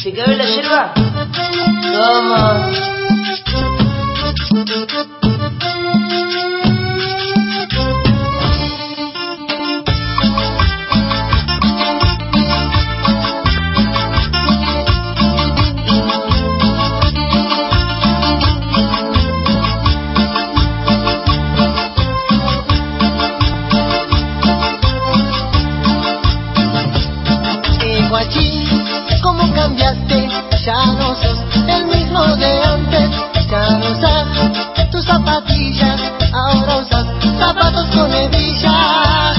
¿Se quedó la yerba? Toma. Guachín, ¿cómo cambiaste? Ya no sos el mismo de antes. Ya no usas tus zapatillas, ahora usas zapatos con hebillas.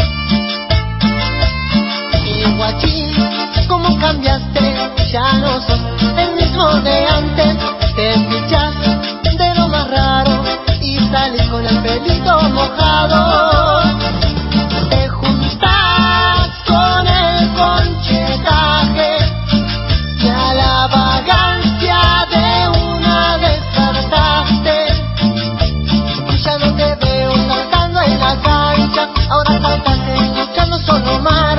Guachín, ¿cómo cambiaste? Ya no sos el mismo de antes. Te fichas de lo más raro y sales con el pelito mojado. Ahora saltaste luchando solo más.